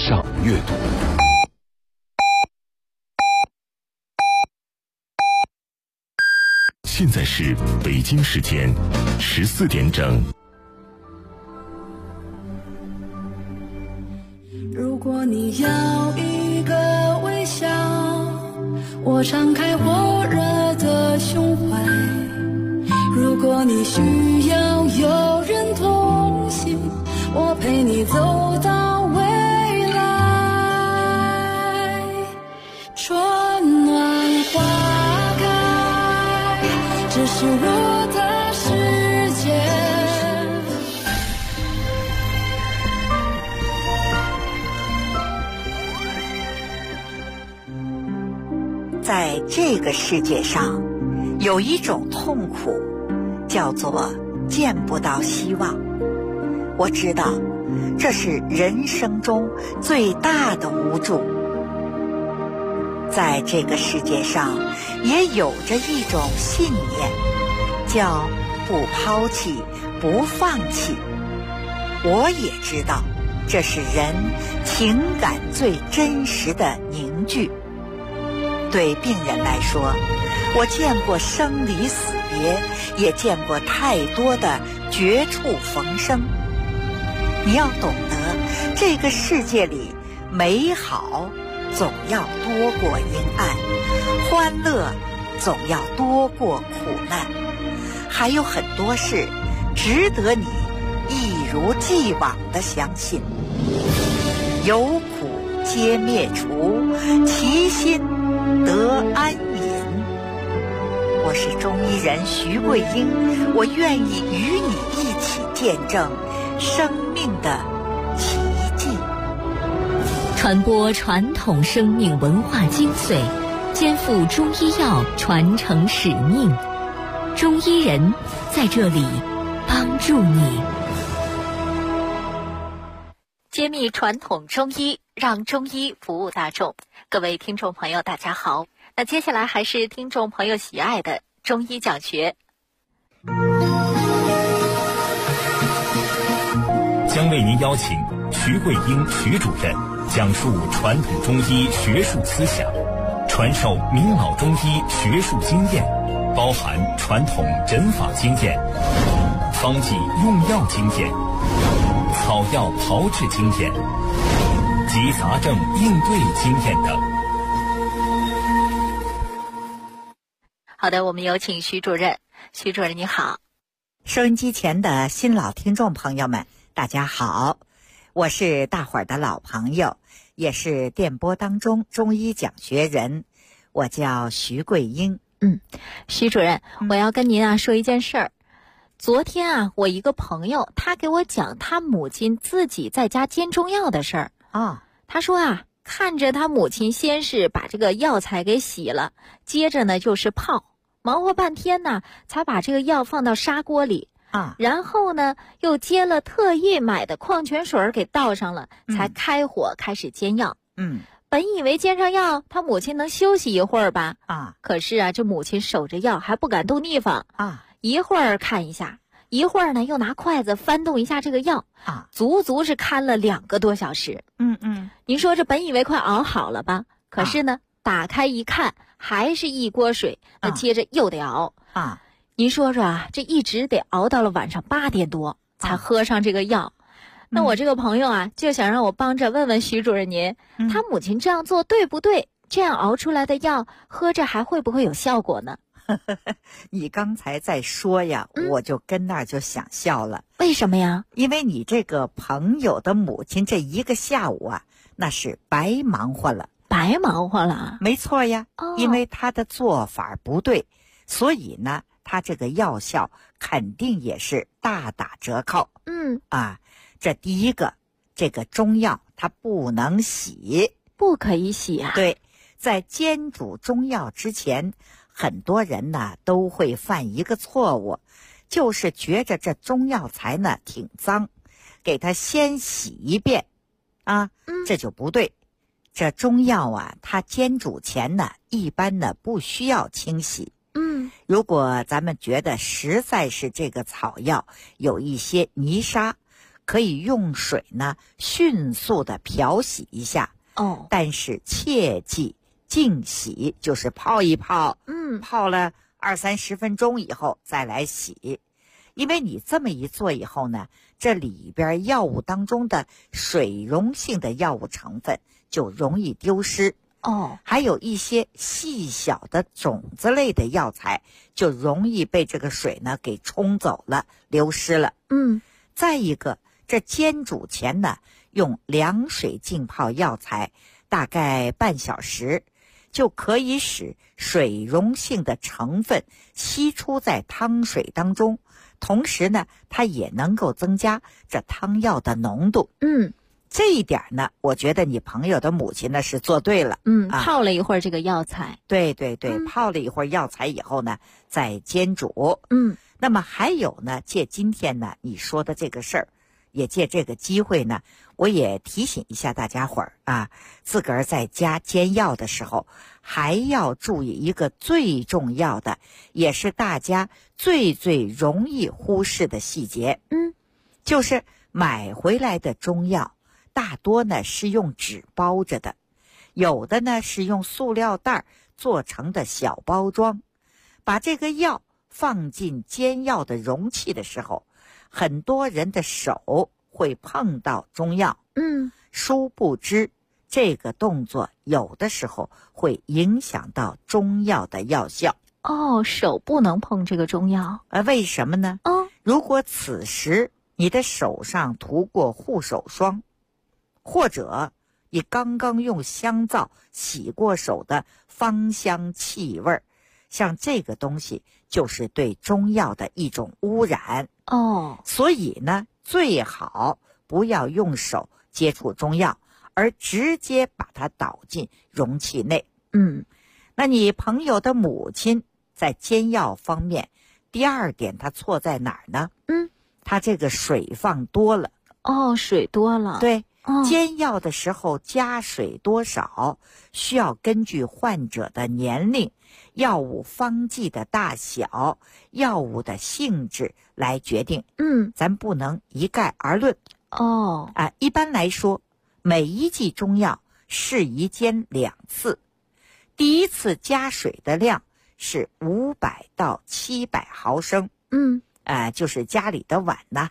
上阅读。现在是北京时间14点整。 如果你要一个微笑，我敞开火热的胸怀；如果你需要有人同行，我陪你走到未来。春暖花开，这是我的世界。 在这个世界上，有一种痛苦，叫做见不到希望。我知道，这是人生中最大的无助。在这个世界上，也有着一种信念，叫不抛弃，不放弃。我也知道，这是人情感最真实的凝聚。对病人来说，我见过生离死别，也见过太多的绝处逢生。你要懂得，这个世界里美好总要多过阴暗，欢乐总要多过苦难，还有很多事值得你一如既往地相信。有苦皆灭除，其心得安隐。我是中医人徐桂英，我愿意与你一起见证生命的奇迹， 传播传统生命文化精髓，肩负中医药传承使命。中医人在这里帮助你，揭秘传统中医，让中医服务大众。各位听众朋友大家好，那接下来还是听众朋友喜爱的中医讲学。 将为您邀请徐桂英徐主任讲述传统中医学术思想，传授名老中医学术经验，包含传统诊法经验、方剂用药经验、草药炮制经验及杂症应对经验等。 好的，我们有请徐主任。徐主任你好。 收音机前的新老听众朋友们大家好，我是大伙儿的老朋友，也是电波当中中医讲学人，我叫徐桂英。 徐主任，我要跟您说一件事儿。昨天我一个朋友他给我讲他母亲自己在家煎中药的事儿他说看着他母亲先是把这个药材给洗了，接着呢就是泡，忙活半天呢才把这个药放到砂锅里然后呢又接了特意买的矿泉水给倒上了，才开火开始煎药。本以为煎上药他母亲能休息一会儿吧可是这母亲守着药还不敢动地方一会儿看一下，一会儿呢又拿筷子翻动一下这个药足足是看了2个多小时。您说这本以为快熬好了吧，可是呢打开一看还是一锅水，那接着又得熬您说说这一直得熬到了晚上8点多才喝上这个药。那我这个朋友就想让我帮着问问徐主任您，他母亲这样做对不对？这样熬出来的药喝着还会不会有效果呢？ 你刚才在说呀，我就跟那儿就想笑了。 为什么呀？ 因为你这个朋友的母亲这一个下午那是白忙活了。 白忙活了？ 没错呀因为他的做法不对，所以呢他这个药效肯定也是大打折扣。这第一个，这个中药它不能洗。 不可以洗对，在煎煮中药之前，很多人呢都会犯一个错误，就是觉着这中药材呢挺脏，给它先洗一遍这就不对。这中药它煎煮前呢一般呢不需要清洗。如果咱们觉得实在是这个草药有一些泥沙， 可以用水呢迅速的漂洗一下。但是切记净洗，就是泡一泡，泡了20-30分钟以后再来洗。因为你这么一做以后呢，这里边药物当中的水溶性的药物成分就容易丢失。还有一些细小的种子类的药材就容易被这个水呢给冲走了，流失了。再一个，这煎煮前呢，用凉水浸泡药材大概半小时，就可以使水溶性的成分析出在汤水当中，同时呢，它也能够增加这汤药的浓度。这一点呢，我觉得你朋友的母亲呢是做对了。 泡了一会儿这个药材。 对，泡了一会儿药材以后呢，再煎煮。那么还有呢，借今天呢你说的这个事儿，也借这个机会呢，我也提醒一下大家伙儿啊，自个儿在家煎药的时候，还要注意一个最重要的，也是大家最容易忽视的细节。就是买回来的中药大多呢是用纸包着的，有的呢是用塑料袋做成的小包装。把这个药放进煎药的容器的时候，很多人的手会碰到中药，殊不知这个动作有的时候会影响到中药的药效。 手不能碰这个中药。 为什么呢？如果此时你的手上涂过护手霜，或者你刚刚用香皂洗过手的芳香气味，像这个东西就是对中药的一种污染。所以呢，最好不要用手接触中药，而直接把它倒进容器内。那你朋友的母亲在煎药方面，第二点她错在哪儿呢？她这个水放多了。 水多了。 对，煎药的时候加水多少，需要根据患者的年龄、药物方剂的大小、药物的性质来决定。咱不能一概而论。一般来说，每一剂中药适宜煎2次。第一次加水的量是500到700毫升。就是家里的碗呢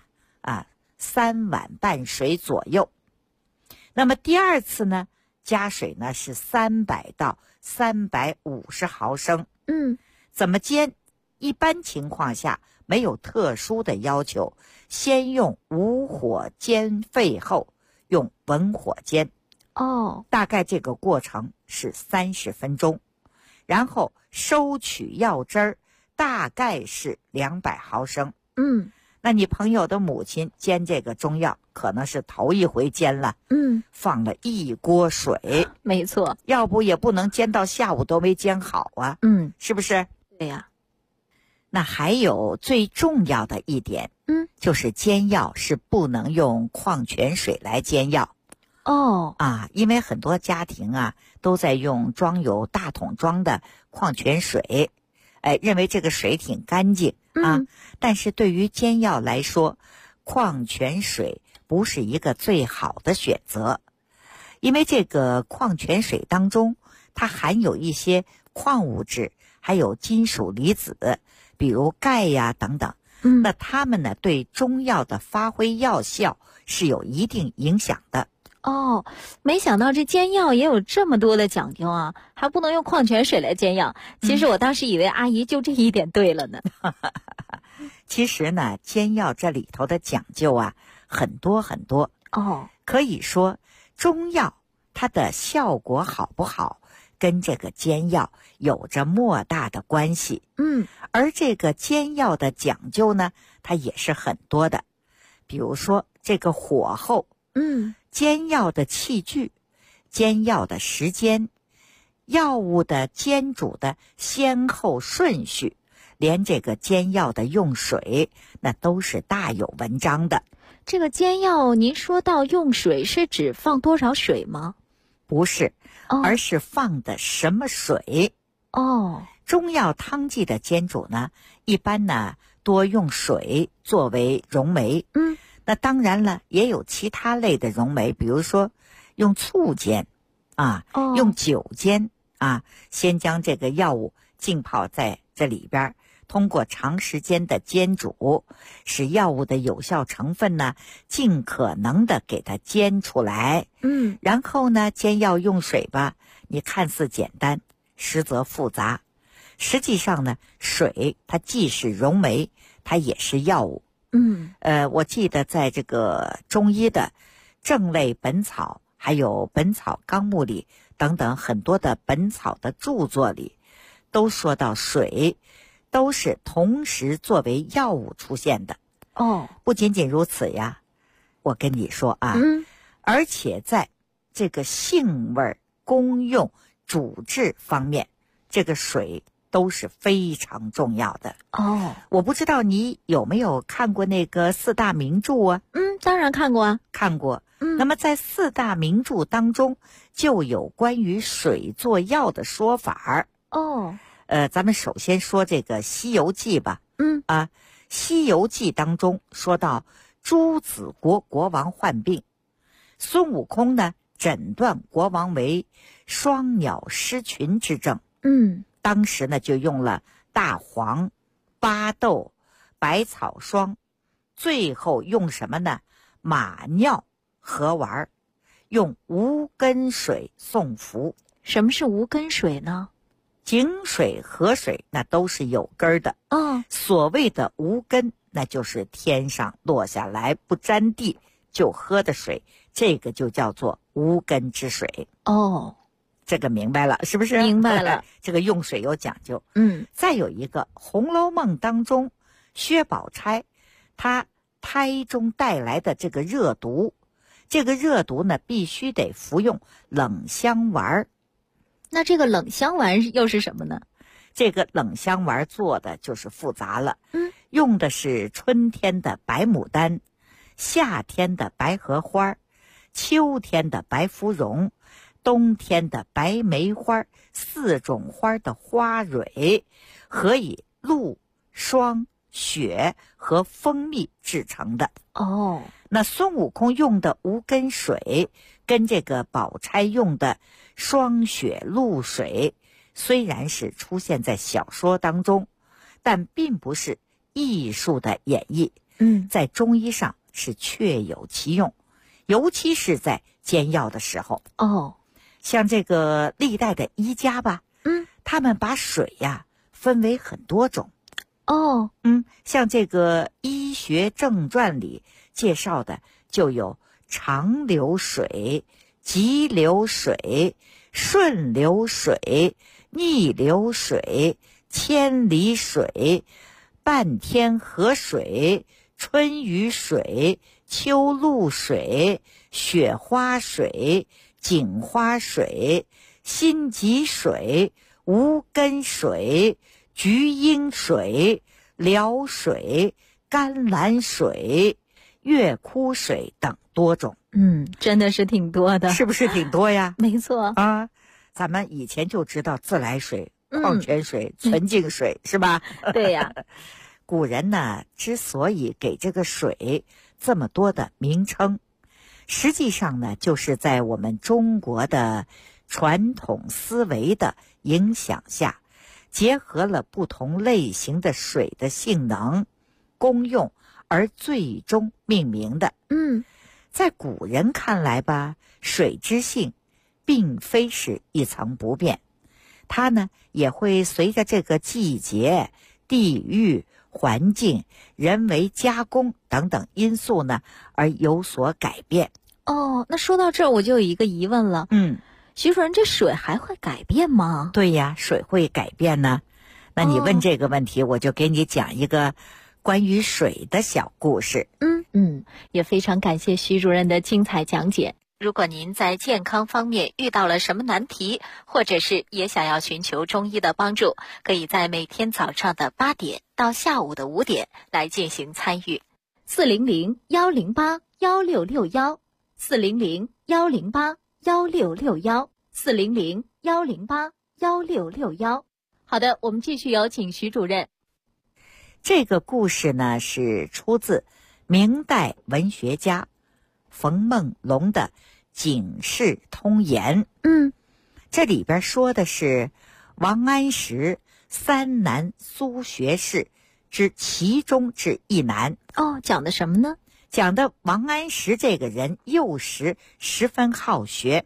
，3碗半水左右。那么第二次呢，加水呢是300到350毫升。怎么煎？一般情况下没有特殊的要求，先用无火煎沸后用文火煎。大概这个过程是30分钟，然后收取药汁儿，大概是200毫升。那你朋友的母亲煎这个中药可能是头一回煎了，放了一锅水。 没错， 要不也不能煎到下午都没煎好啊。是不是？ 对呀。 那还有最重要的一点，就是煎药是不能用矿泉水来煎药。因为很多家庭啊都在用装有大桶装的矿泉水，认为这个水挺干净但是对于煎药来说，矿泉水不是一个最好的选择，因为这个矿泉水当中它含有一些矿物质，还有金属离子，比如钙呀等等。那它们呢对中药的发挥药效是有一定影响的。 没想到这煎药也有这么多的讲究啊，还不能用矿泉水来煎药。其实我当时以为阿姨就这一点对了呢。 其实呢，煎药这里头的讲究啊很多很多。可以说中药它的效果好不好跟这个煎药有着莫大的关系。而这个煎药的讲究呢，它也是很多的。比如说这个火候，煎药的器具，煎药的时间，药物的煎煮的先后顺序，连这个煎药的用水，那都是大有文章的。 这个煎药您说到用水，是指放多少水吗？ 不是，而是放的什么水。中药汤剂的煎煮呢，一般呢多用水作为溶酶。 那当然了，也有其他类的溶酶，比如说用醋煎用酒煎先将这个药物浸泡在这里边，通过长时间的煎煮，使药物的有效成分呢尽可能的给它煎出来。然后呢，煎药用水吧，你看似简单，实则复杂。实际上呢，水它既是溶酶，它也是药物。我记得在这个中医的正类本草，还有本草纲目里等等很多的本草的著作里，都说到水都是同时作为药物出现的。不仅仅如此呀，我跟你说而且在这个性味、功用、主治方面，这个水都是非常重要的。我不知道你有没有看过那个四大名著啊？ 当然看过啊。 看过。那么在四大名著当中，就有关于水做药的说法。咱们首先说这个《西游记》吧。《西游记》当中说到朱子国国王患病，孙悟空呢诊断国王为双鸟失群之症。当时呢就用了大黄、巴豆、百草霜，最后用什么呢？马尿合丸，用无根水送服。 什么是无根水呢？ 井水、河水那都是有根的。所谓的无根，那就是天上落下来不沾地就喝的水，这个就叫做无根之水。这个明白了是不是？ 明白了。 这个用水有讲究。再有一个《红楼梦》当中，薛宝钗她胎中带来的这个热毒，这个热毒呢必须得服用冷香丸。 那这个冷香丸又是什么呢？ 这个冷香丸做的就是复杂了。用的是春天的白牡丹，夏天的白荷花，秋天的白芙蓉，冬天的白梅花，4种花的花蕊，和以露、霜、雪和蜂蜜制成的。那孙悟空用的无根水跟这个宝钗用的霜雪露水，虽然是出现在小说当中，但并不是艺术的演绎。在中医上是确有其用，尤其是在煎药的时候。像这个历代的医家吧，他们把水分为很多种。像这个《医学正传》里介绍的就有长流水、急流水、顺流水、逆流水、千里水、半天河水、春雨水、秋露水、雪花水、锦花水、心急水、无根水、菊英水、辽水、甘蓝水、月枯水等多种。 真的是挺多的。 是不是挺多呀？ 没错咱们以前就知道自来水、矿泉水、纯净水，是吧？ 对呀。 古人呢之所以给这个水这么多的名称，实际上呢就是在我们中国的传统思维的影响下，结合了不同类型的水的性能、功用，而最终命名的。在古人看来吧，水之性并非是一成不变，它呢也会随着这个季节、地域、环境、人为加工等等因素呢而有所改变。 那说到这儿我就有一个疑问了。徐主任，这水还会改变吗？ 对呀，水会改变呢。那你问这个问题，我就给你讲一个关于水的小故事。 也非常感谢徐主任的精彩讲解。如果您在健康方面遇到了什么难题，或者是也想要寻求中医的帮助，可以在每天早上的8点到下午的5点来进行参与。400-108-1661 400-108-1661 400-108-1661。好的，我们继续有请徐主任。 这个故事呢是出自明代文学家冯梦龙的《警世通言》。这里边说的是王安石三男苏学士之其中之一男。 讲的什么呢？ 讲的王安石这个人幼时十分好学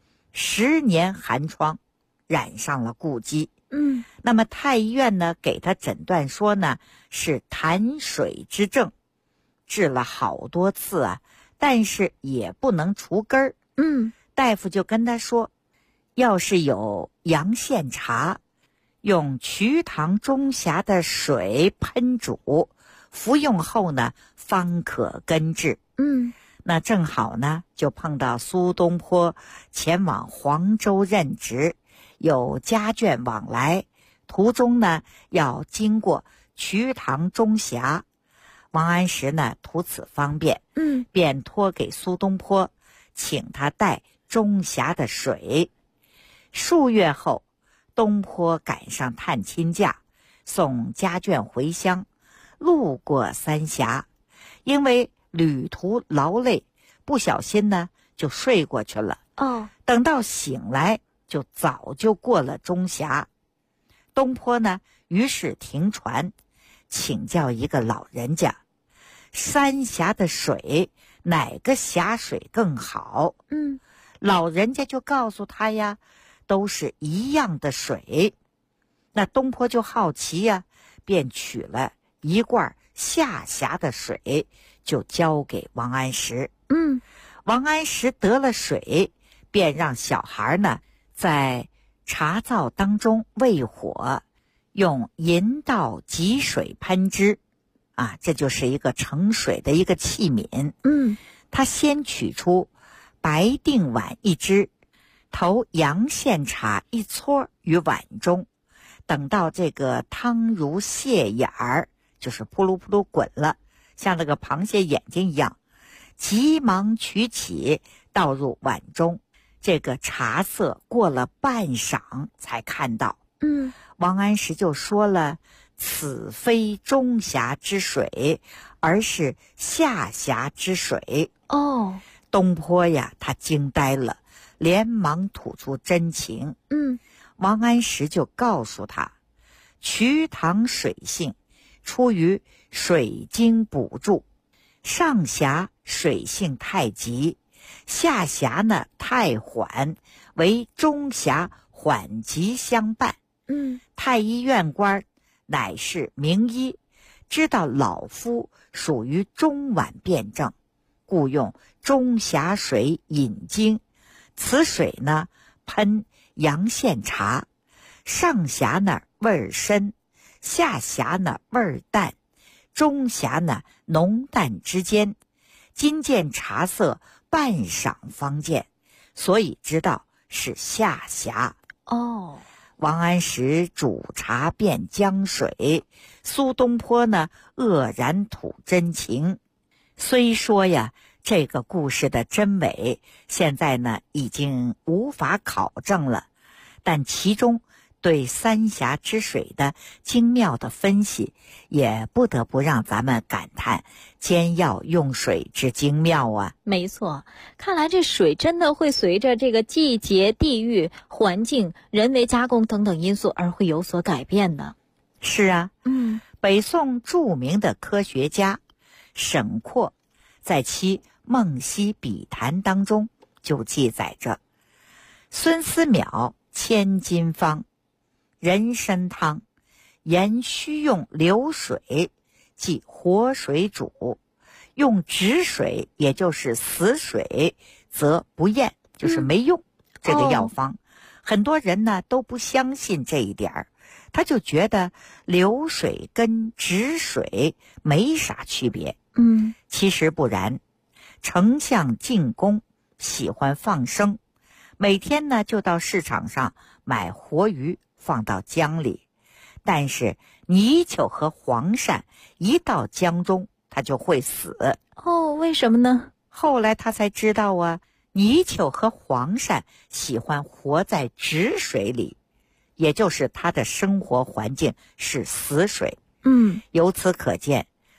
，10年寒窗，染上了痼疾。那么太医院呢给他诊断说呢是痰水之症，治了好多次啊，但是也不能除根儿。大夫就跟他说，要是有阳羡茶，用瞿塘中匣的水烹煮，服用后呢方可根治。那正好呢就碰到苏东坡前往黄州任职，有家眷往来，途中呢要经过瞿塘中匣。王安石呢图此方便，便托给苏东坡，请他带中匣的水。数月后，东坡赶上探亲假，送家眷回乡，路过三峡，因为旅途劳累，不小心呢就睡过去了。等到醒来就早就过了中峡。东坡呢于是停船，请教一个老人家，三峡的水哪个峡水更好？老人家就告诉他呀，都是一样的水。那东坡就好奇呀，便取了一罐下峡的水，就交给王安石。王安石得了水，便让小孩呢在茶灶当中喂火，用银道汲水喷之。这就是一个盛水的一个器皿。他先取出白定碗一只，投阳羡茶一撮于碗中，等到这个汤如蟹眼儿，就是扑噜扑噜滚了，像那个螃蟹眼睛一样，急忙取起倒入碗中。这个茶色过了半晌才看到。王安石就说了，此非中峡之水，而是下峡之水。东坡呀他惊呆了，连忙吐出真情。王安石就告诉他，瞿塘水性出于水经补助，上峡水性太急，下峡呢太缓，为中峡缓急相伴。太医院官乃是名医，知道老夫属于中脘辩证，故用中峡水引经。此水呢喷阳羡茶，上峡呢味儿深，下峡呢味儿淡，中峡呢浓淡之间。今见茶色半晌方见，所以知道是下峡。王安石煮茶变江水，苏东坡呢愕然吐真情。虽说呀这个故事的真伪现在呢已经无法考证了，但其中对三峡之水的精妙的分析，也不得不让咱们感叹煎药用水之精妙啊。 没错，看来这水真的会随着这个季节、地域、环境、人为加工等等因素而会有所改变的。 是啊，北宋著名的科学家沈括在其《梦溪笔谈》当中就记载着，孙思邈千金方，人参汤，言须用流水，即活水煮，用止水，也就是死水，则不验，就是没用。这个药方，很多人呢都不相信这一点儿，他就觉得流水跟止水没啥区别。其实不然，丞相进宫喜欢放生，每天呢就到市场上买活鱼放到江里，但是泥鳅和黄鳝一到江中它就会死。 为什么呢？ 后来他才知道啊，泥鳅和黄鳝喜欢活在止水里，也就是它的生活环境是死水。由此可见，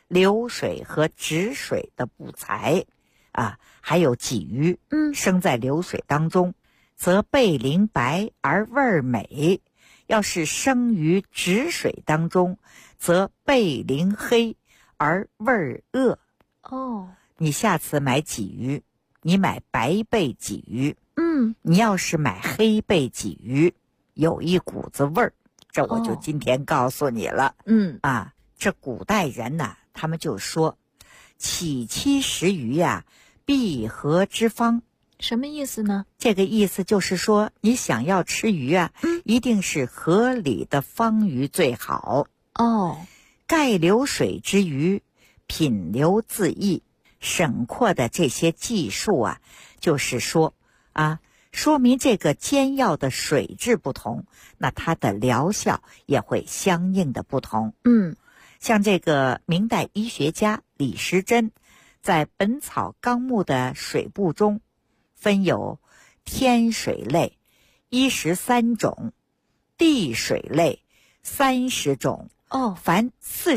流水和止水的补财啊，还有鲫鱼，生在流水当中，则背鳞白而味儿美；要是生于止水当中，则背鳞黑而味儿恶。 哦， 你下次买鲫鱼，你买白背鲫鱼，你要是买黑背鲫鱼，有一股子味儿，这我就今天告诉你了。这古代人呐，他们就说岂期食鱼呀，必合之方。 什么意思呢？ 这个意思就是说，你想要吃鱼啊，一定是合理的方鱼最好。盖流水之鱼，品流自溢。沈括的这些记述啊，就是说说明这个煎药的水质不同，那它的疗效也会相应的不同。像这个明代医学家李时珍在《本草纲目》的水部中分有天水类13种，地水类30种，凡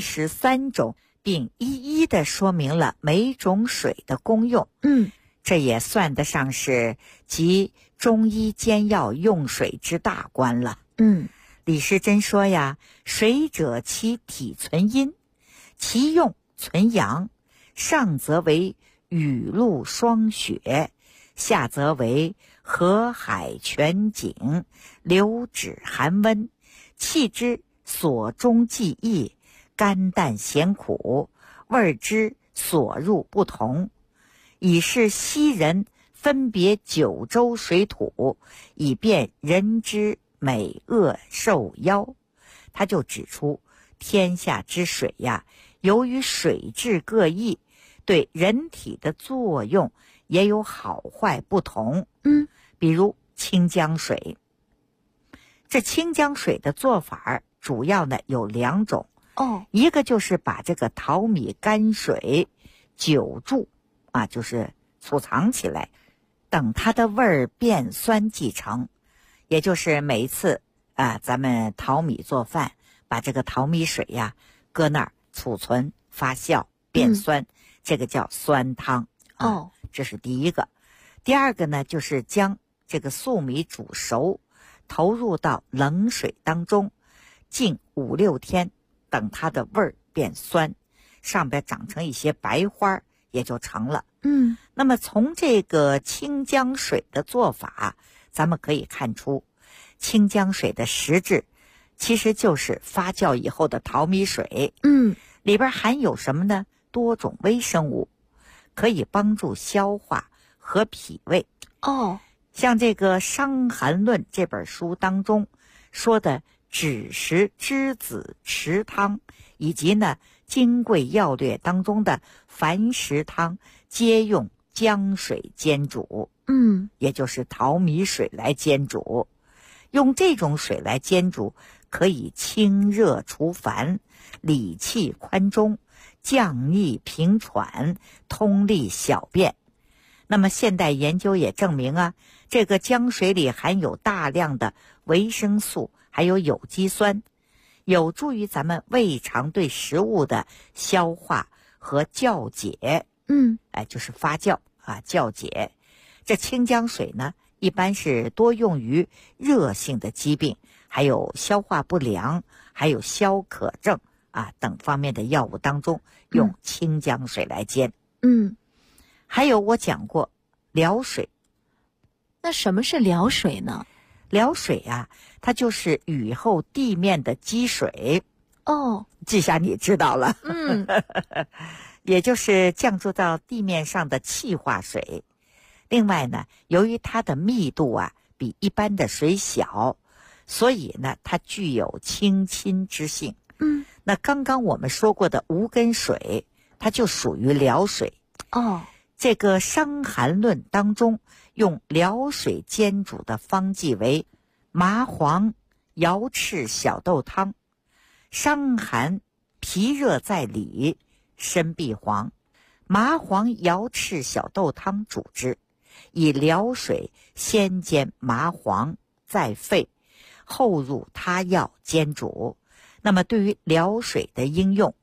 43种，并一一的说明了每种水的功用。这也算得上是集中医煎药用水之大观了。李时珍说呀，水者其体存阴，其用存阳，上则为雨露霜雪，下则为河海泉井，流止寒温，气之所中既异，甘淡咸苦，味之所入不同，以是昔人分别九州水土，以便人之美恶受夭。他就指出天下之水呀，由于水质各异，对人体的作用也有好坏不同。比如清江水，这清江水的做法主要呢有2种。一个就是把这个淘米泔水久住就是储藏起来，等它的味儿变酸即成。也就是每一次咱们淘米做饭，把这个淘米水呀搁那儿储存发酵变酸，这个叫酸汤。这是第一个。第二个呢，就是将这个粟米煮熟，投入到冷水当中，静5-6天，等它的味儿变酸，上边长成一些白花，也就成了。那么从这个清江水的做法，咱们可以看出，清江水的实质其实就是发酵以后的淘米水。里边含有什么呢？多种微生物，可以帮助消化和脾胃。像这个《伤寒论》这本书当中说的枳实栀子池汤，以及呢《金匮要略》当中的矾石汤，皆用江水煎煮。也就是淘米水来煎煮。用这种水来煎煮，可以清热除烦，理气宽中，降逆平喘，通利小便。那么现代研究也证明这个江水里含有大量的维生素还有有机酸，有助于咱们胃肠对食物的消化和酵解。就是发酵酵解。这清江水呢，一般是多用于热性的疾病，还有消化不良，还有消渴症等方面的药物当中，用清江水来煎。还有我讲过疗水。 那什么是疗水呢？ 疗水它就是雨后地面的积水。这下你知道了。也就是降注到地面上的气化水。另外呢，由于它的密度比一般的水小，所以呢它具有清亲之性。那刚刚我们说过的无根水，它就属于疗水。这个《伤寒论》当中用疗水煎煮的方剂为麻黄瑶翅小豆汤。伤寒脾热在里，身必黄，麻黄瑶翅小豆汤煮之，以疗水先煎麻黄，再沸，后入他药煎煮。那么对于疗水的应用，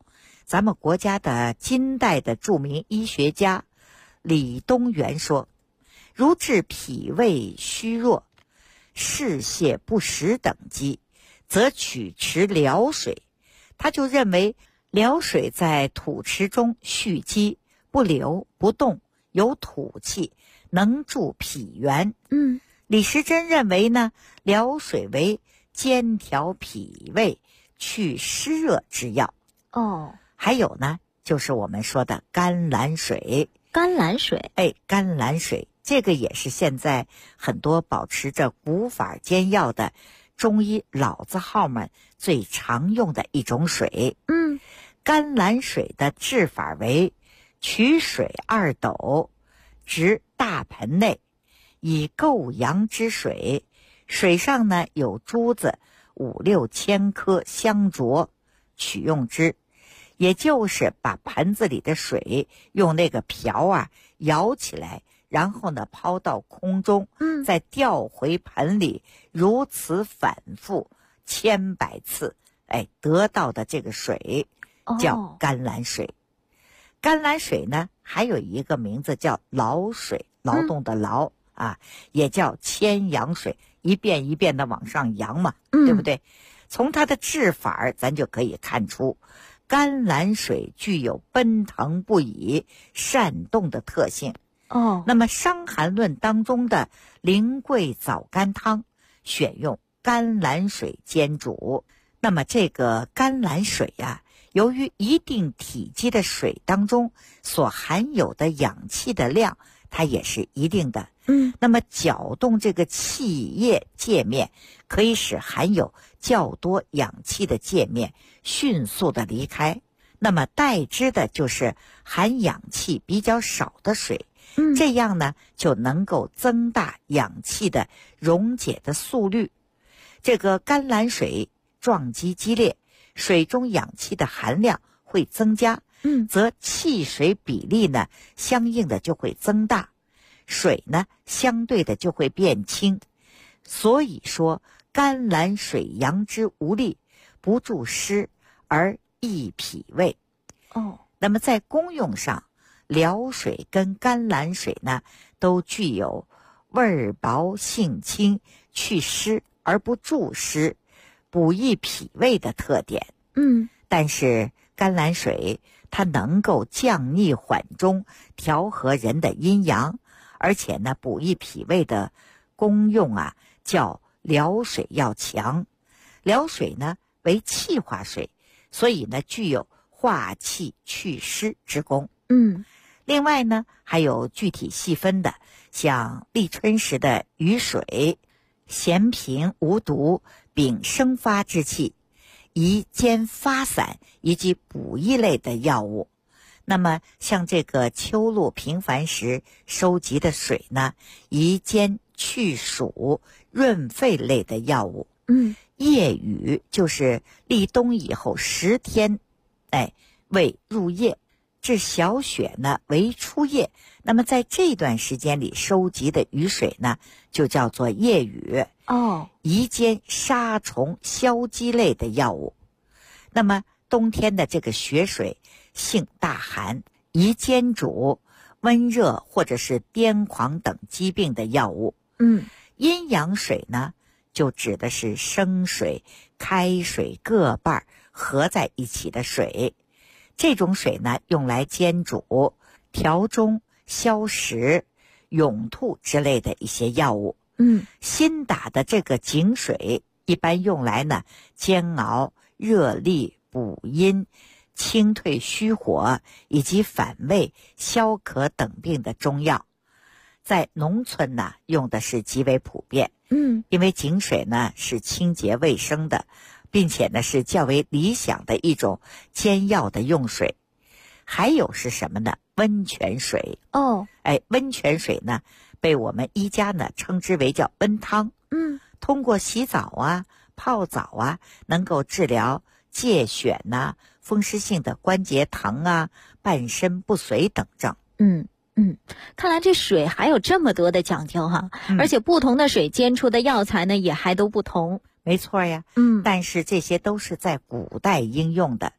咱们国家的金代的著名医学家李东垣说，如治脾胃虚弱、嗜泻不食等疾，则取池疗水。他就认为疗水在土池中蓄积，不流不动，有土气，能助脾元。李时珍认为呢，疗水为兼调脾胃、去湿热之药。还有呢，就是我们说的甘蓝水。 甘蓝水， 甘蓝水这个也是现在很多保持着古法煎药的中医老字号们最常用的一种水。甘蓝水的制法为：取水2斗，植大盆内，以构阳之水，水上呢有珠子5、6千颗相着，取用之。也就是把盆子里的水用那个瓢啊舀起来，然后呢抛到空中，再调回盆里，如此反复千百次，得到的这个水叫甘蓝水。甘蓝水呢还有一个名字叫劳水，劳动的劳也叫牵羊水，一遍一遍的往上扬嘛，对不对？从它的制法咱就可以看出，甘蓝水具有奔腾不已、善动的特性。那么《伤寒论》当中的苓桂枣甘汤选用甘蓝水煎煮。那么这个甘蓝水由于一定体积的水当中所含有的氧气的量，它也是一定的。那么搅动这个气液界面，可以使含有较多氧气的界面迅速的离开，那么代之的就是含氧气比较少的水。这样呢就能够增大氧气的溶解的速率。这个甘蓝水撞击激烈，水中氧气的含量会增加，则气水比例呢相应的就会增大，水呢相对的就会变轻。所以说甘蓝水阳之无力，不助湿而益脾胃。那么在功用上，疗水跟甘蓝水呢都具有味薄性轻、去湿而不助湿、补益脾胃的特点。但是甘蓝水它能够降逆缓中，调和人的阴阳，而且呢补益脾胃的功用较疗水要强。疗水呢为气化水，所以呢具有化气祛湿之功。另外呢还有具体细分的，像立春时的雨水，咸平无毒，秉生发之气，宜兼发散以及补益类的药物。那么像这个秋露频繁时收集的水呢，宜兼去暑润肺类的药物。夜雨就是立冬以后10天为入夜，至小雪呢为初夜。那么在这段时间里收集的雨水呢就叫做夜雨。宜兼杀虫消积类的药物。那么冬天的这个雪水性大寒，宜煎煮温热或者是癫狂等疾病的药物。阴阳水呢就指的是生水、开水各半合在一起的水。这种水呢用来煎煮、调中、消食、涌吐之类的一些药物。新打的这个井水一般用来呢煎熬、热痢、补阴、清退虚火以及反胃、消渴等病的中药。在农村呢用的是极为普遍。因为井水呢是清洁卫生的，并且呢是较为理想的一种煎药的用水。还有是什么呢？温泉水。温泉水呢被我们医家呢称之为叫温汤。通过洗澡泡澡能够治疗疥癣风湿性的关节疼半身不遂等症。 看来这水还有这么多的讲究而且不同的水煎出的药材呢也还都不同。 没错呀。但是这些都是在古代应用的。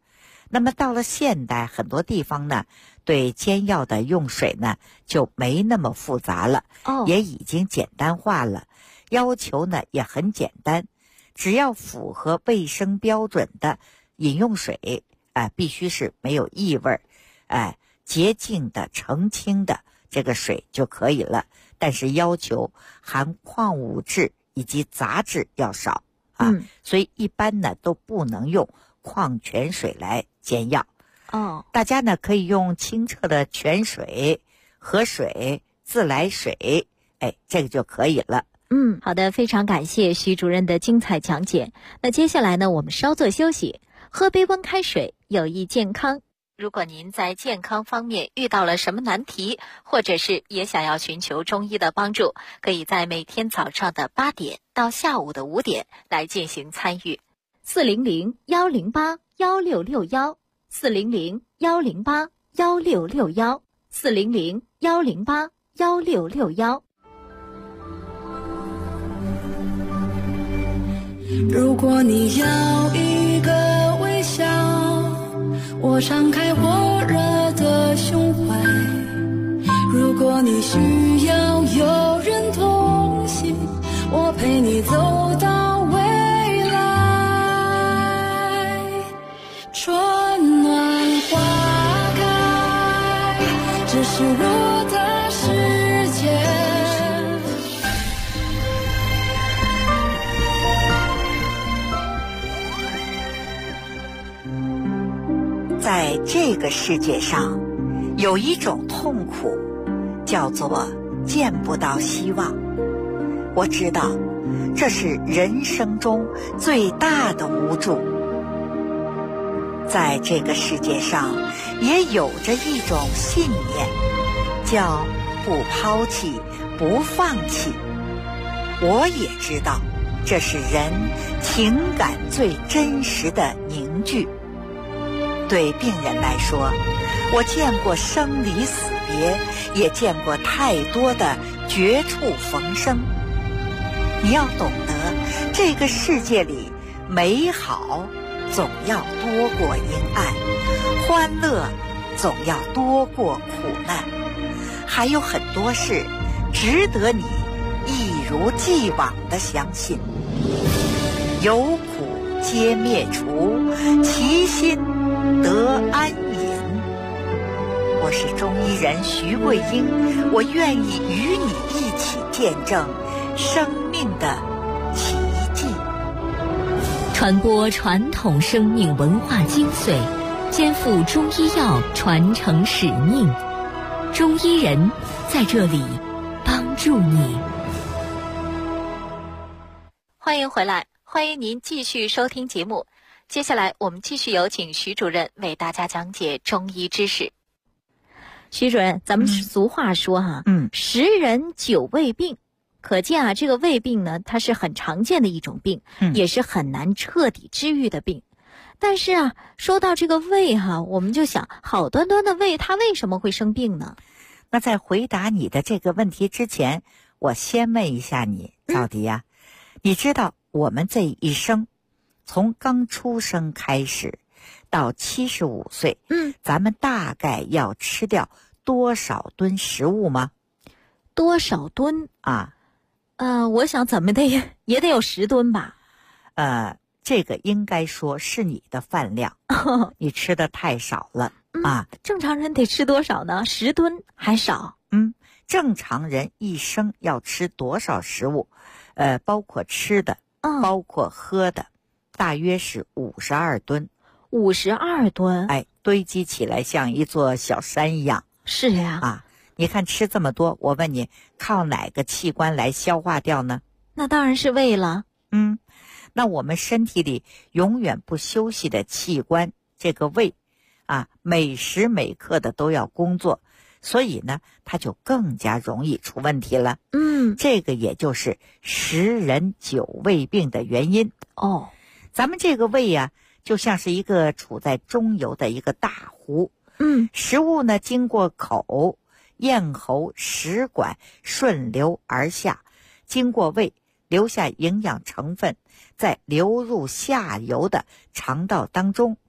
那么到了现代，很多地方呢，对煎药的用水呢就没那么复杂了，也已经简单化了，要求呢也很简单，只要符合卫生标准的饮用水，必须是没有异味，洁净的、澄清的这个水就可以了。但是要求含矿物质以及杂质要少所以一般呢都不能用矿泉水来煎药。大家呢可以用清澈的泉水、河水、自来水，这个就可以了。 好的，非常感谢徐主任的精彩讲解。那接下来呢，我们稍作休息，喝杯温开水，有益健康。如果您在健康方面遇到了什么难题，或者是也想要寻求中医的帮助，可以在每天早上的8点到下午的5点来进行参与。400-108-1661 400-108-1661 400-108-1661。 如果你要一个微笑，我敞开火热的胸怀。如果你需要有人同行，我陪你走到未来。春暖花开，这是我的世界。 在这个世界上，有一种痛苦，叫做见不到希望。我知道，这是人生中最大的无助。在这个世界上，也有着一种信念，叫不抛弃、不放弃。我也知道，这是人情感最真实的凝聚。对病人来说，我见过生离死别，也见过太多的绝处逢生。你要懂得，这个世界里美好总要多过阴暗，欢乐总要多过苦难，还有很多事值得你一如既往地相信。有苦皆灭除，其心得安隐。我是中医人徐桂英，我愿意与你一起见证生命的奇迹， 传播传统生命文化精髓，肩负中医药传承使命。中医人在这里帮助你。 欢迎回来，欢迎您继续收听节目。接下来我们继续有请徐主任为大家讲解中医知识。徐主任，咱们俗话说10人9胃病，可见啊，这个胃病呢，它是很常见的一种病，也是很难彻底治愈的病。但是啊，说到这个胃我们就想，好端端的胃，它为什么会生病呢？ 那在回答你的这个问题之前，我先问一下你，赵迪呀，你知道我们这一生从刚出生开始到75岁，咱们大概要吃掉多少吨食物吗？ 多少吨啊？ 我想怎么的也得有10吨吧。 这个应该说是你的饭量，你吃的太少了正常人得吃多少呢？10吨还少。 正常人一生要吃多少食物？包括吃的，包括喝的，大约是52吨。 52吨？ 堆积起来像一座小山一样。 是呀。 你看吃这么多，我问你，靠哪个器官来消化掉呢？ 那当然是胃了。 那我们身体里永远不休息的器官，这个胃每时每刻的都要工作，所以呢，它就更加容易出问题了。这个也就是10人9胃病的原因。咱们这个胃就像是一个处在中游的一个大湖。食物呢经过口、咽喉、食管顺流而下，经过胃留下营养成分，再流入下游的肠道当中。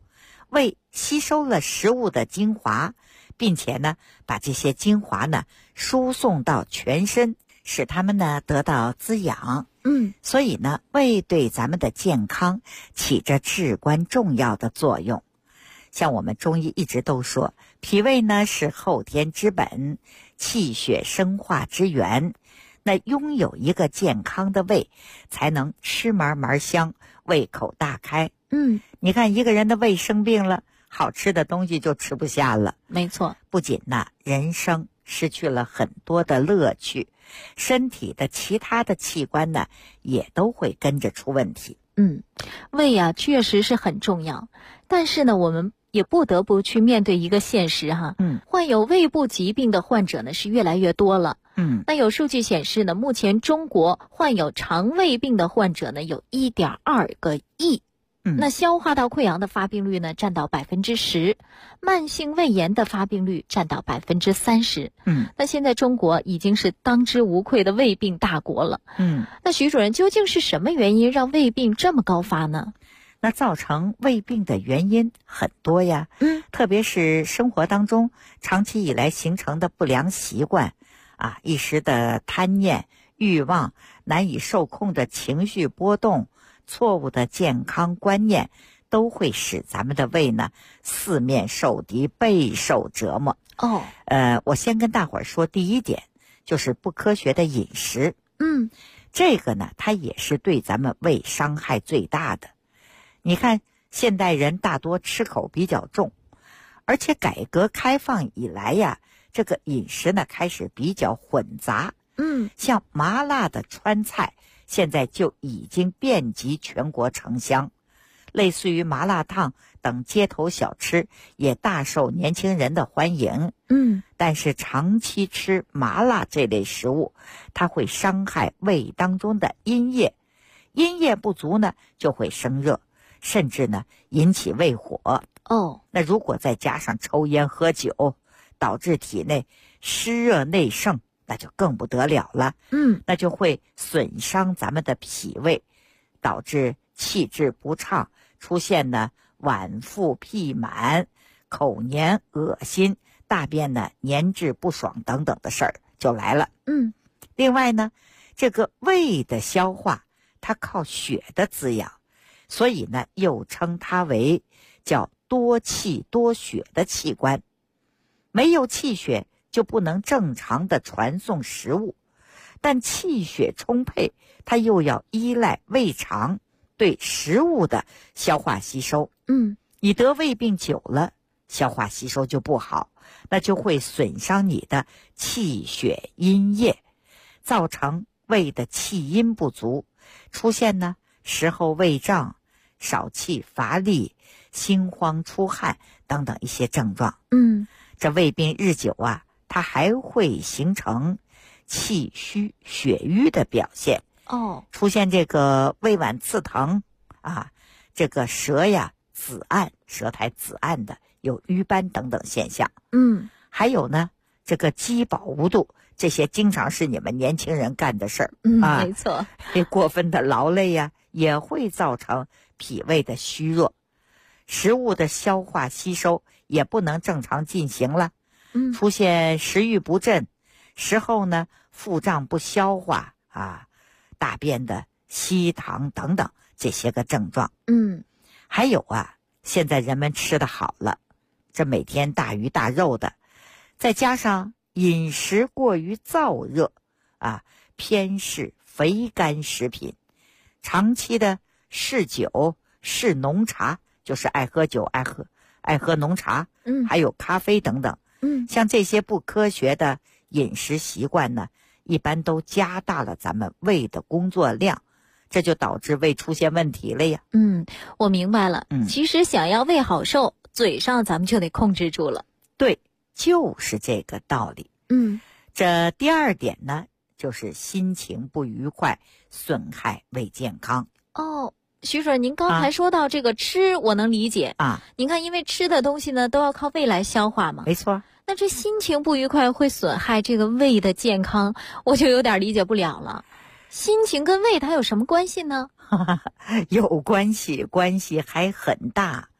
胃吸收了食物的精华，并且呢，把这些精华呢输送到全身，使它们呢得到滋养。所以呢，胃对咱们的健康起着至关重要的作用。像我们中医一直都说，脾胃呢是后天之本，气血生化之源。那拥有一个健康的胃，才能吃嘛嘛香，胃口大开。你看一个人的胃生病了，好吃的东西就吃不下了。 没错， 不仅呢，人生失去了很多的乐趣，身体的其他的器官呢，也都会跟着出问题。 胃啊，确实是很重要，但是呢，我们也不得不去面对一个现实哈。患有胃部疾病的患者呢是越来越多了。那有数据显示呢，目前中国患有肠胃病的患者呢有1.2个亿。那消化道溃疡的发病率呢占到10%，慢性胃炎的发病率占到30%。那现在中国已经是当之无愧的胃病大国了。那徐主任，究竟是什么原因让胃病这么高发呢？ 那造成胃病的原因很多呀。特别是生活当中长期以来形成的不良习惯啊，一时的贪念、欲望、难以受控的情绪波动、错误的健康观念，都会使咱们的胃呢四面受敌，备受折磨。我先跟大伙儿说第一点，就是不科学的饮食。这个呢，它也是对咱们胃伤害最大的。你看现代人大多吃口比较重，而且改革开放以来呀，这个饮食呢开始比较混杂。像麻辣的川菜现在就已经遍及全国城乡，类似于麻辣烫等街头小吃也大受年轻人的欢迎。但是长期吃麻辣这类食物，它会伤害胃当中的阴液，阴液不足呢就会生热，甚至呢引起胃火。那如果再加上抽烟喝酒，导致体内湿热内盛，那就更不得了了。那就会损伤咱们的脾胃，导致气滞不畅，出现呢脘腹辟满、口黏恶心、大便呢黏滞不爽等等的事儿就来了。另外呢，这个胃的消化它靠血的滋养，所以呢又称它为叫多气多血的器官。没有气血就不能正常的传送食物，但气血充沛，它又要依赖胃肠对食物的消化吸收。你得胃病久了，消化吸收就不好，那就会损伤你的气血阴液，造成胃的气阴不足，出现呢食后胃胀、少气乏力、心慌出汗等等一些症状。这胃病日久啊，它还会形成气虚血瘀的表现。出现这个胃脘刺疼啊，这个舌呀紫暗，舌苔紫暗的，有瘀斑等等现象。还有呢，这个饥饱无度，这些经常是你们年轻人干的事儿。 没错。 这过分的劳累呀，也会造成脾胃的虚弱，食物的消化吸收也不能正常进行了。出现食欲不振，食后呢腹胀不消化啊，大便的稀溏等等这些个症状。还有啊，现在人们吃的好了，这每天大鱼大肉的，再加上饮食过于燥热啊，偏嗜肥甘食品，长期的嗜酒、嗜浓茶，就是爱喝酒、爱喝浓茶，还有咖啡等等。像这些不科学的饮食习惯呢，一般都加大了咱们胃的工作量，这就导致胃出现问题了呀。 我明白了。其实想要胃好受，嘴上咱们就得控制住了。 对，就是这个道理。这第二点呢，就是心情不愉快，损害胃健康。 徐主任，您刚才说到这个吃，我能理解啊。 您看，因为吃的东西呢，都要靠胃来消化嘛。 没错。 那这心情不愉快会损害这个胃的健康，我就有点理解不了了。心情跟胃它有什么关系呢？ 有关系，关系还很大。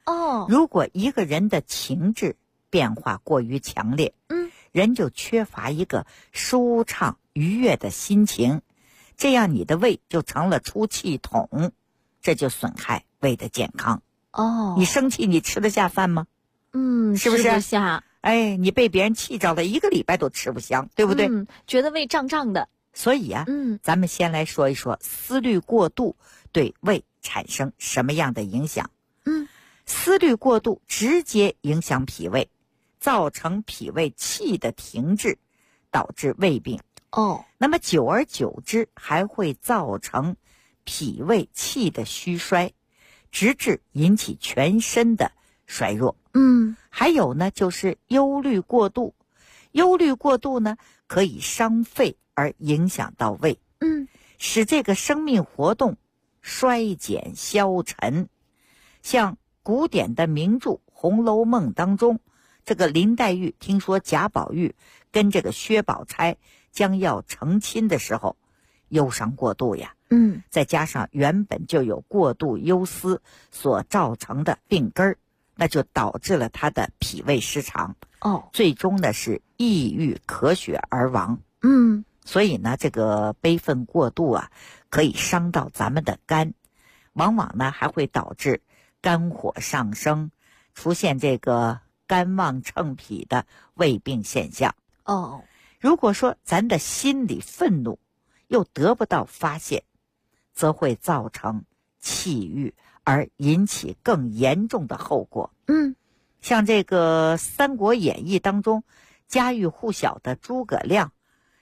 如果一个人的情志变化过于强烈，人就缺乏一个舒畅愉悦的心情，这样你的胃就成了出气筒，这就损害胃的健康。你生气你吃得下饭吗？是不是？ 吃不下。 你被别人气着了1个礼拜都吃不香，对不对？ 觉得胃胀胀的。 所以咱们先来说一说思虑过度对胃产生什么样的影响。思虑过度直接影响脾胃，造成脾胃气的停滞，导致胃病。那么久而久之还会造成脾胃气的虚衰，直至引起全身的衰弱。还有呢，就是忧虑过度。忧虑过度呢，可以伤肺而影响到胃，使这个生命活动衰减消沉。像古典的名著《红楼梦》当中，这个林黛玉听说贾宝玉跟这个薛宝钗将要成亲的时候，忧伤过度呀。再加上原本就有过度忧思所造成的病根儿，那就导致了他的脾胃失常。最终呢是抑郁咳血而亡。所以呢，这个悲愤过度可以伤到咱们的肝，往往呢还会导致肝火上升，出现这个肝旺乘脾的胃病现象。如果说咱的心里愤怒又得不到发泄，则会造成气郁而引起更严重的后果。像这个《三国演义》当中家喻户晓的诸葛亮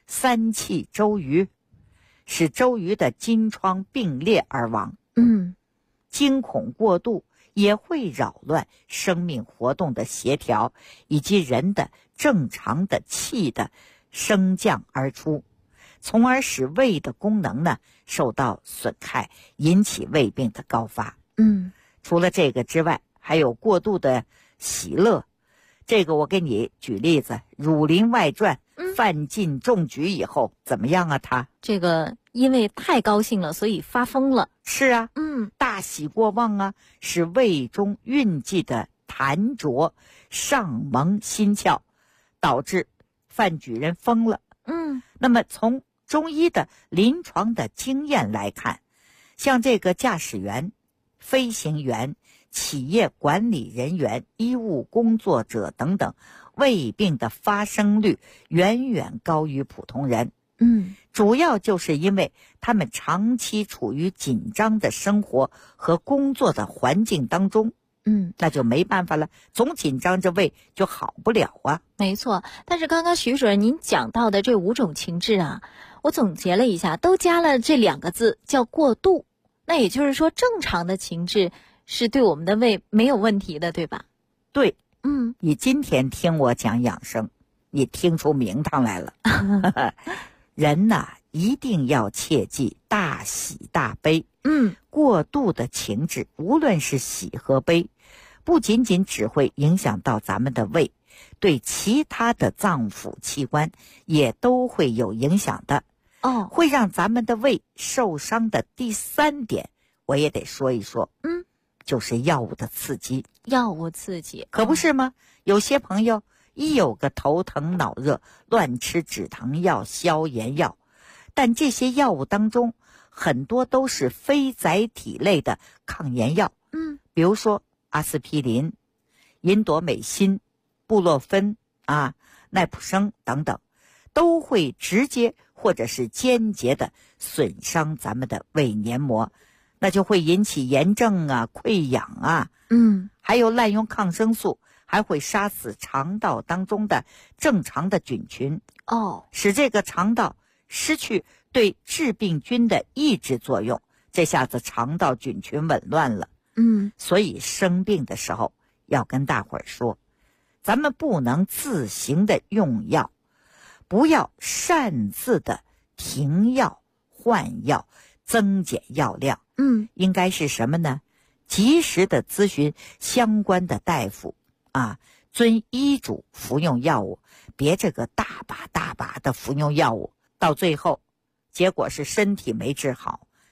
3气周瑜，使周瑜的金疮并列而亡。惊恐过度也会扰乱生命活动的协调，以及人的正常的气的升降而出，从而使胃的功能呢受到损害，引起胃病的高发。除了这个之外，还有过度的喜乐。这个我给你举例子，《儒林外传》范进中举以后怎么样啊？他这个因为太高兴了，所以发疯了。 是啊，大喜过望使胃中蕴积的痰浊上蒙心窍，导致范举人疯了。那么从中医的临床的经验来看，像这个驾驶员、飞行员、企业管理人员、医务工作者等等，胃病的发生率远远高于普通人。主要就是因为他们长期处于紧张的生活和工作的环境当中。那就没办法了，总紧张这胃就好不了啊。 没错，但是刚刚徐主任您讲到的这5种情志我总结了一下，都加了这2个字，叫过度。那也就是说，正常的情志是对我们的胃没有问题的，对吧？ 对。你今天听我讲养生，你听出名堂来了。人一定要切记大喜大悲。过度的情志，无论是喜和悲，不仅仅只会影响到咱们的胃，对其他的脏腑器官也都会有影响的。会让咱们的胃受伤的第3点，我也得说一说。就是药物的刺激。 药物刺激， 可不是吗？有些朋友一有个头疼脑热，乱吃止疼药、消炎药，但这些药物当中很多都是非甾体类的抗炎药。比如说阿司匹林、银朵美辛、布洛芬奈普生等等，都会直接或者是间接的损伤咱们的胃黏膜，那就会引起炎症溃疡还有滥用抗生素，还会杀死肠道当中的正常的菌群，使这个肠道失去对致病菌的抑制作用，这下子肠道菌群紊乱了。所以生病的时候要跟大伙儿说，咱们不能自行的用药，不要擅自的停药换药增减药量。应该是什么呢？及时的咨询相关的大夫遵医嘱服用药物，别这个大把的服用药物，到最后结果是身体没治好，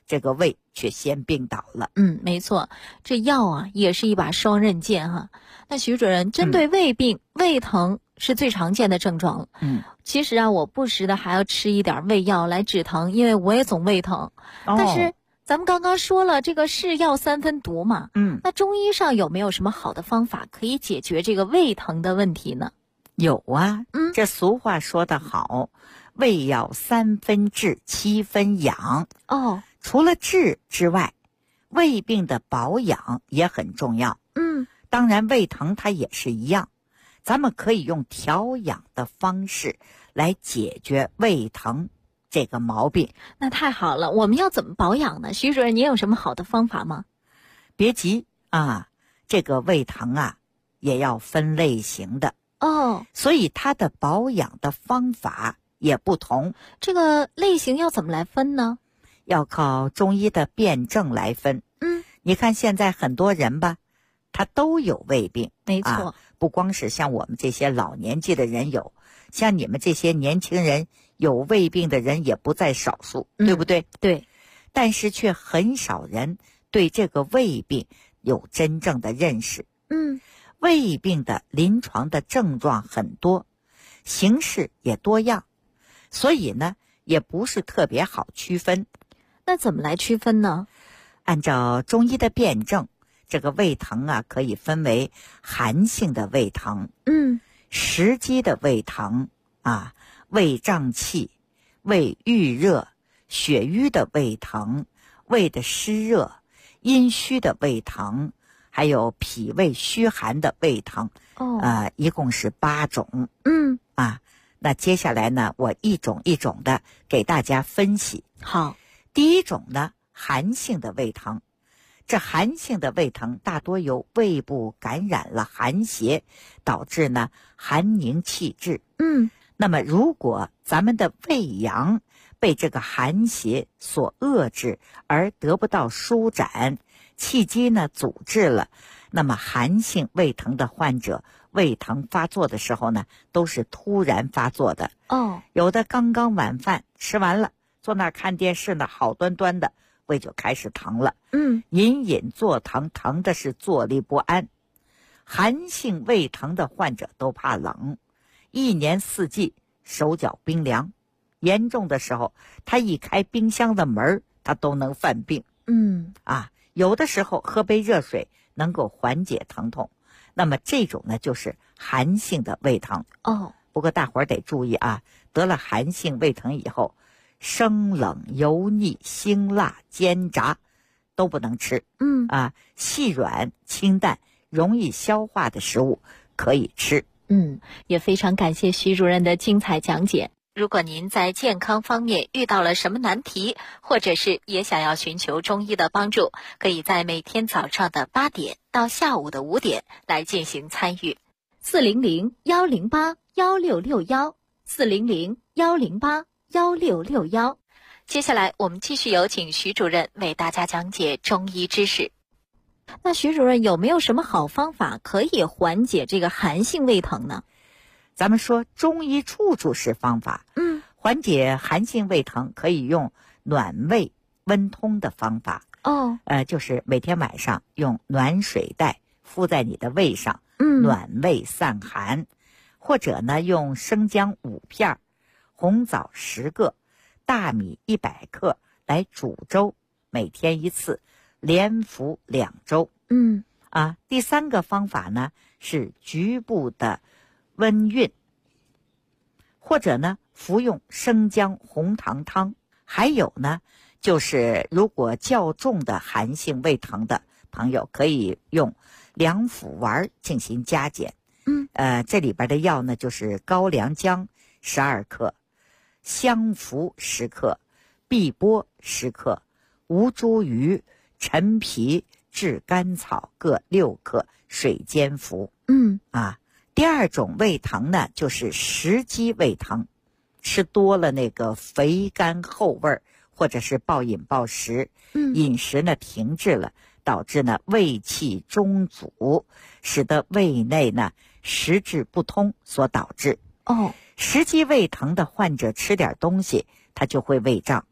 这个胃却先病倒了。 没错，这药啊也是一把双刃剑哈。那徐主任，针对胃病，胃疼是最常见的症状了。其实啊，我不时的还要吃一点胃药来止疼，因为我也总胃疼。但是咱们刚刚说了，这个是药三分毒嘛。那中医上有没有什么好的方法可以解决这个胃疼的问题呢？ 有啊，这俗话说得好，胃药3分治7分养。除了治之外，胃病的保养也很重要。当然胃疼它也是一样，咱们可以用调养的方式来解决胃疼这个毛病。 那太好了，我们要怎么保养呢？徐主任，您有什么好的方法吗？ 别急啊，这个胃疼啊也要分类型的。所以它的保养的方法也不同。 这个类型要怎么来分呢？ 要靠中医的辨证来分。你看现在很多人吧，他都有胃病。 没错， 不光是像我们这些老年纪的人有，像你们这些年轻人有胃病的人也不在少数，对不对？ 对。 但是却很少人对这个胃病有真正的认识。胃病的临床的症状很多，形式也多样，所以呢也不是特别好区分。 那怎么来区分呢？ 按照中医的辨证，这个胃疼啊可以分为寒性的胃疼，实积的胃疼啊，胃胀气、胃郁热、血瘀的胃疼、胃的湿热、阴虚的胃疼，还有脾胃虚寒的胃疼。一共是8种。那接下来呢，我一种一种的给大家分析。 好， 第一种呢，寒性的胃疼。这寒性的胃疼大多由胃部感染了寒邪，导致呢寒凝气滞。那么如果咱们的胃阳被这个寒邪所遏制而得不到舒展，气机呢阻滞了，那么寒性胃疼的患者胃疼发作的时候呢，都是突然发作的。有的刚刚晚饭吃完了，坐那儿看电视呢，好端端的胃就开始疼了。隐隐作疼，疼的是坐立不安。寒性胃疼的患者都怕冷，一年四季手脚冰凉，严重的时候他一开冰箱的门他都能犯病。有的时候喝杯热水能够缓解疼痛，那么这种呢就是寒性的胃疼。不过大伙儿得注意啊，得了寒性胃疼以后，生冷油腻辛辣煎炸都不能吃。细软清淡容易消化的食物可以吃。 也非常感谢徐主任的精彩讲解。如果您在健康方面遇到了什么难题，或者是也想要寻求中医的帮助，可以在每天早上的8点到下午的5点来进行参与。400-108-1661，400-108-1661。接下来我们继续有请徐主任为大家讲解中医知识。那徐主任有没有什么好方法可以缓解这个寒性胃疼呢？ 咱们说中医处处是方法。缓解寒性胃疼可以用暖胃温通的方法。就是每天晚上用暖水袋敷在你的胃上，暖胃散寒。或者呢用生姜5片、红枣10个、大米100克来煮粥，每天1次，连服2周。第3个方法呢是局部的温熨，或者呢服用生姜红糖汤。还有呢就是如果较重的寒性胃疼的朋友，可以用凉附丸进行加减。这里边的药呢就是高良姜12克、香附10克、碧波10克、吴茱萸、陈皮、炙甘草各6克，水煎服。第2种胃疼呢就是食积胃疼，吃多了那个肥甘厚味，或者是暴饮暴食，饮食呢停滞了，导致呢胃气中阻，使得胃内呢食滞不通所导致。食积胃疼的患者吃点东西他就会胃胀，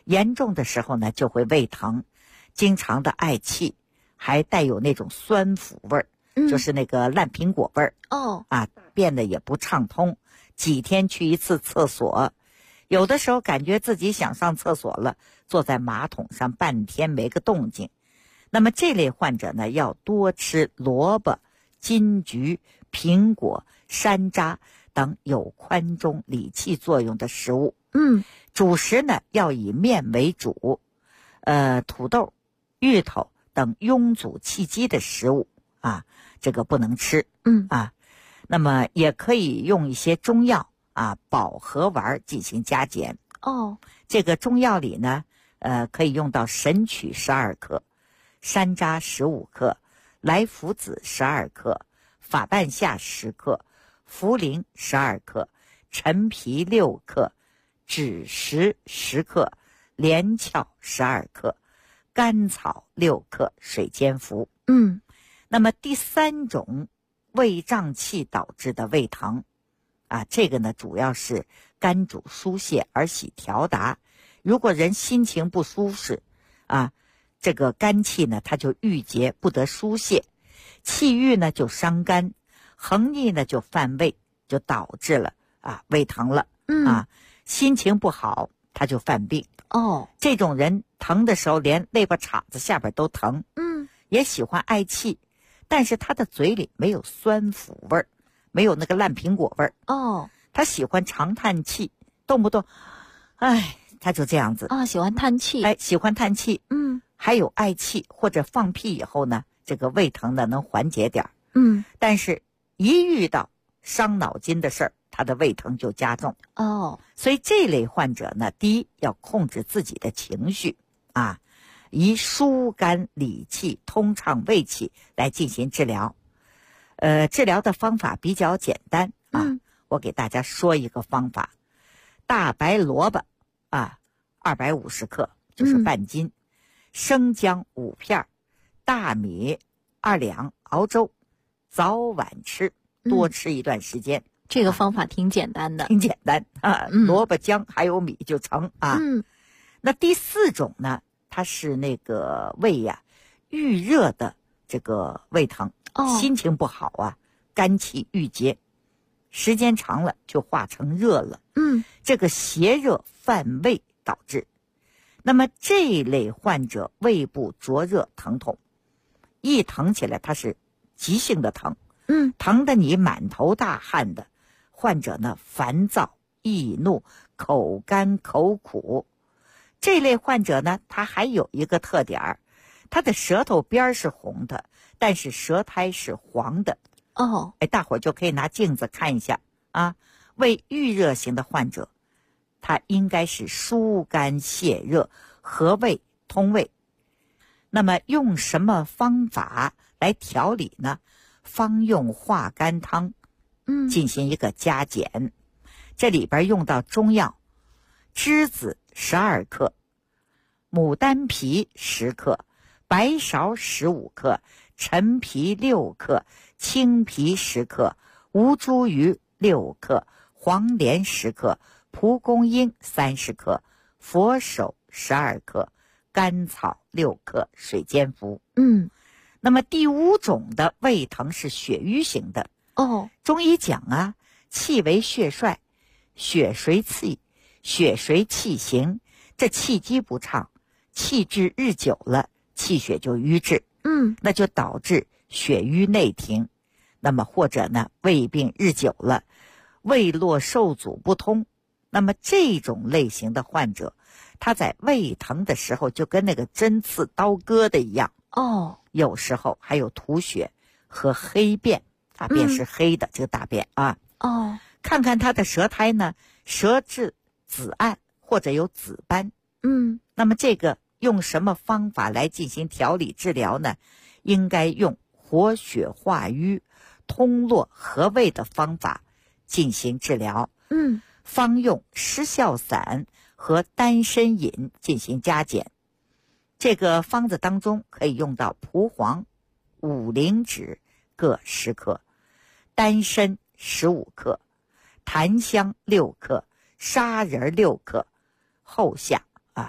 严重的时候呢就会胃疼，经常的嗳气，还带有那种酸腐味儿，就是那个烂苹果味儿。便的也不畅通，几天去一次厕所，有的时候感觉自己想上厕所了，坐在马桶上半天没个动静。那么这类患者呢，要多吃萝卜、金桔、苹果、山楂等有宽中理气作用的食物。主食呢要以面为主，土豆、芋头等壅阻气机的食物啊，这个不能吃。那么也可以用一些中药啊，保和丸进行加减。这个中药里呢，可以用到神曲12克、山楂15克、莱菔子12克、法半夏10克、茯苓12克、陈皮6克、枳实10克、连翘12克、甘草6克，水煎服。那么第3种胃胀气导致的胃疼啊，这个呢主要是肝主疏泄而喜调达。如果人心情不舒适啊，这个肝气呢它就郁结不得疏泄，气郁呢就伤肝，横逆呢就犯胃，就导致了胃疼了。心情不好他就犯病。这种人疼的时候连肋巴叉子下边都疼。也喜欢嗳气，但是他的嘴里没有酸腐味儿，没有那个烂苹果味儿。他喜欢长叹气，动不动他就这样子喜欢叹气。 喜欢叹气。还有嗳气或者放屁以后呢，这个胃疼呢能缓解点。但是一遇到伤脑筋的事儿，他的胃疼就加重。所以这类患者呢，第一要控制自己的情绪啊，以疏肝理气、通畅胃气来进行治疗。治疗的方法比较简单我给大家说一个方法。大白萝卜250克，就是半斤，生姜5片，大米2两，熬粥，早晚吃，多吃一段时间。 这个方法挺简单的。 挺简单萝卜姜还有米就成那第4种呢，它是那个胃郁热的这个胃疼。心情不好肝气郁结，时间长了就化成热了。这个邪热犯胃导致。那么这类患者胃部灼热疼痛，一疼起来它是急性的疼。疼得你满头大汗的，患者呢烦躁易怒，口干口苦。这类患者呢，他还有一个特点，他的舌头边是红的，但是舌苔是黄的。大伙儿就可以拿镜子看一下胃郁热型的患者，他应该是疏肝泄热、和胃通胃。那么用什么方法来调理呢？方用化肝汤进行一个加减。这里边用到中药，栀子12克，牡丹皮10克，白芍15克，陈皮6克，青皮10克，吴茱萸6克，黄连10克，蒲公英30克，佛手12克，甘草6克，水煎服。那么第5种的胃疼是血瘀型的。中医讲气为血帅，血随气，血随气行，这气机不畅，气滞日久了，气血就瘀滞。那就导致血瘀内停。那么或者呢，胃病日久了，胃络受阻不通。那么这种类型的患者，他在胃疼的时候就跟那个针刺刀割的一样。有时候还有吐血和黑便，大便是黑的，这个大便看看他的舌苔呢，舌质紫暗或者有紫斑。那么这个用什么方法来进行调理治疗呢？应该用活血化瘀、通络和胃的方法进行治疗。方用失效散和丹参饮进行加减。这个方子当中可以用到蒲黄、五灵脂各10克，丹参15克，檀香6克，砂仁6克。后下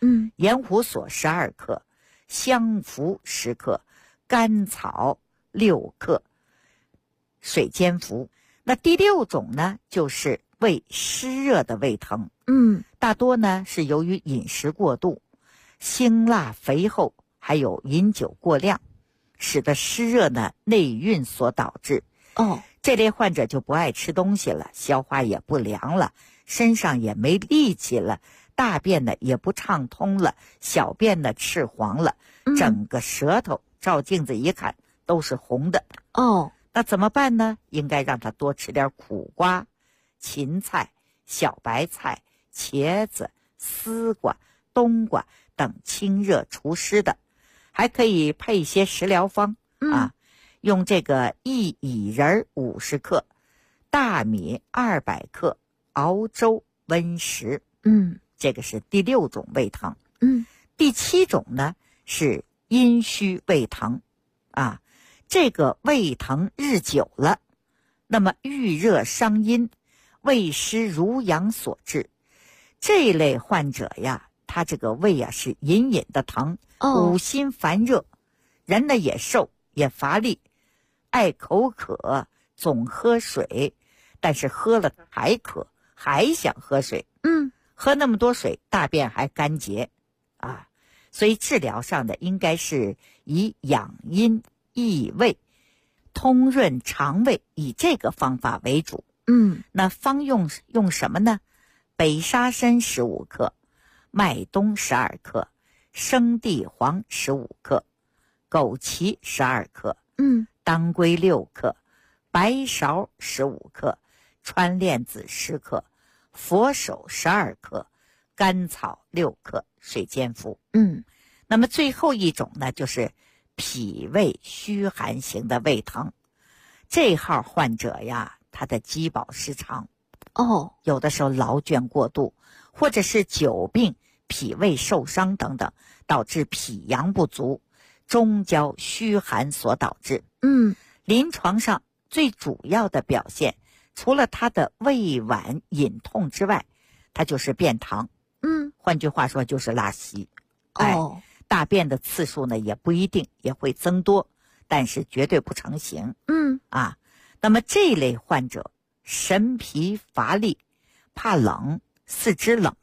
盐胡索12克，香附10克，甘草6克，水煎服。那第6种呢，就是为湿热的胃疼。大多呢是由于饮食过度、辛辣肥厚，还有饮酒过量，使得湿热呢内蕴所导致。这类患者就不爱吃东西了，消化也不良了，身上也没力气了，大便呢也不畅通了，小便呢赤黄了，整个舌头照镜子一看都是红的。那怎么办呢？应该让他多吃点苦瓜、芹菜、小白菜、茄子、丝瓜、冬瓜等清热除湿的，还可以配一些食疗方用这个薏苡仁50克，大米200克熬粥温食。这个是第6种胃疼。第7种呢是阴虚胃疼这个胃疼日久了，那么郁热伤阴，胃湿濡养所致。这类患者呀，他这个胃是隐隐的疼，五心烦热，人呢也瘦也乏力，爱口渴，总喝水，但是喝了还渴，还想喝水。喝那么多水，大便还干结所以治疗上的应该是以养阴益胃、通润肠胃，以这个方法为主。那方用什么呢？北沙参15克，麦冬12克，生地黄15克，枸杞12克，当归6克，白芍15克，川链子10克，佛手12克，甘草6克，水煎服。那么最后一种呢，就是脾胃虚寒型的胃疼。这号患者呀，他的饥饱失常，有的时候劳倦过度，或者是久病、脾胃受伤等等，导致脾阳不足，中焦虚寒所导致。临床上最主要的表现，除了他的胃脘隐痛之外，他就是便溏。换句话说就是拉稀。大便的次数呢也不一定，也会增多，但是绝对不成形。那么这类患者神疲乏力，怕冷，四肢冷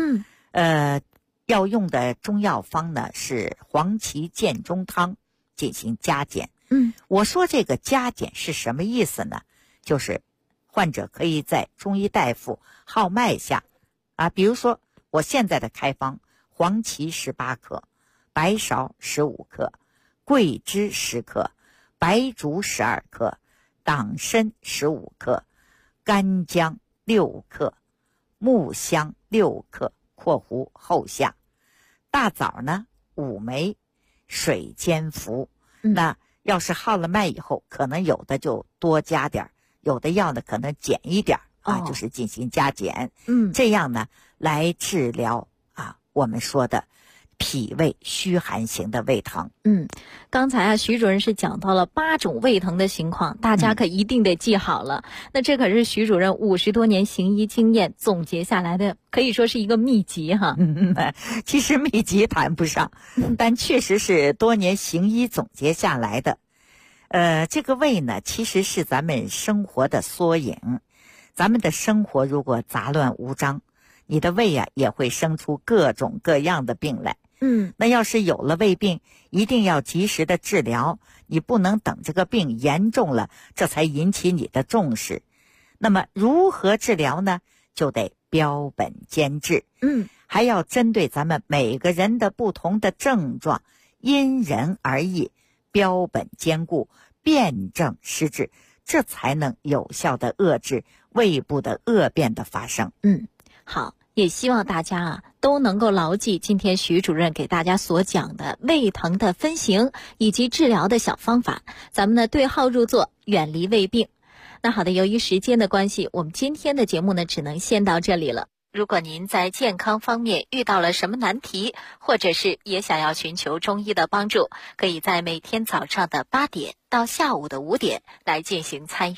要用的中药方呢是黄芪建中汤进行加减。我说这个加减是什么意思呢？就是患者可以在中医大夫号脉下比如说我现在的开方，黄芪18克，白芍15克，桂枝10克，白术12克，党参15克，干姜6克，木香6克（括弧后下），大枣呢5枚，水煎服。那要是号了脉以后，可能有的就多加点，有的药呢可能减一点就是进行加减。这样呢来治疗我们说的脾胃虚寒型的胃疼。 刚才徐主任是讲到了8种胃疼的情况，大家可一定得记好了。那这可是徐主任50多年行医经验总结下来的，可以说是一个秘籍哈。 其实秘籍谈不上，但确实是多年行医总结下来的。这个胃呢，其实是咱们生活的缩影。咱们的生活如果杂乱无章，你的胃也会生出各种各样的病来。那要是有了胃病，一定要及时的治疗，你不能等这个病严重了，这才引起你的重视。那么如何治疗呢？就得标本兼治。还要针对咱们每个人的不同的症状，因人而异，标本兼顾，辨证施治，这才能有效的遏制胃部的恶变的发生。 好，也希望大家都能够牢记今天徐主任给大家所讲的胃疼的分型以及治疗的小方法，咱们呢对号入座，远离胃病。那好的，由于时间的关系，我们今天的节目呢只能先到这里了。如果您在健康方面遇到了什么难题，或者是也想要寻求中医的帮助，可以在每天早上的8点到下午的5点来进行参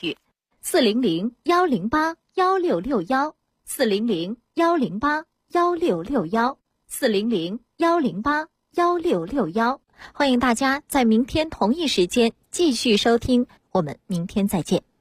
与。400-108-1661，400-108-1661， 400-108-1661，欢迎大家在明天同一时间继续收听，我们明天再见。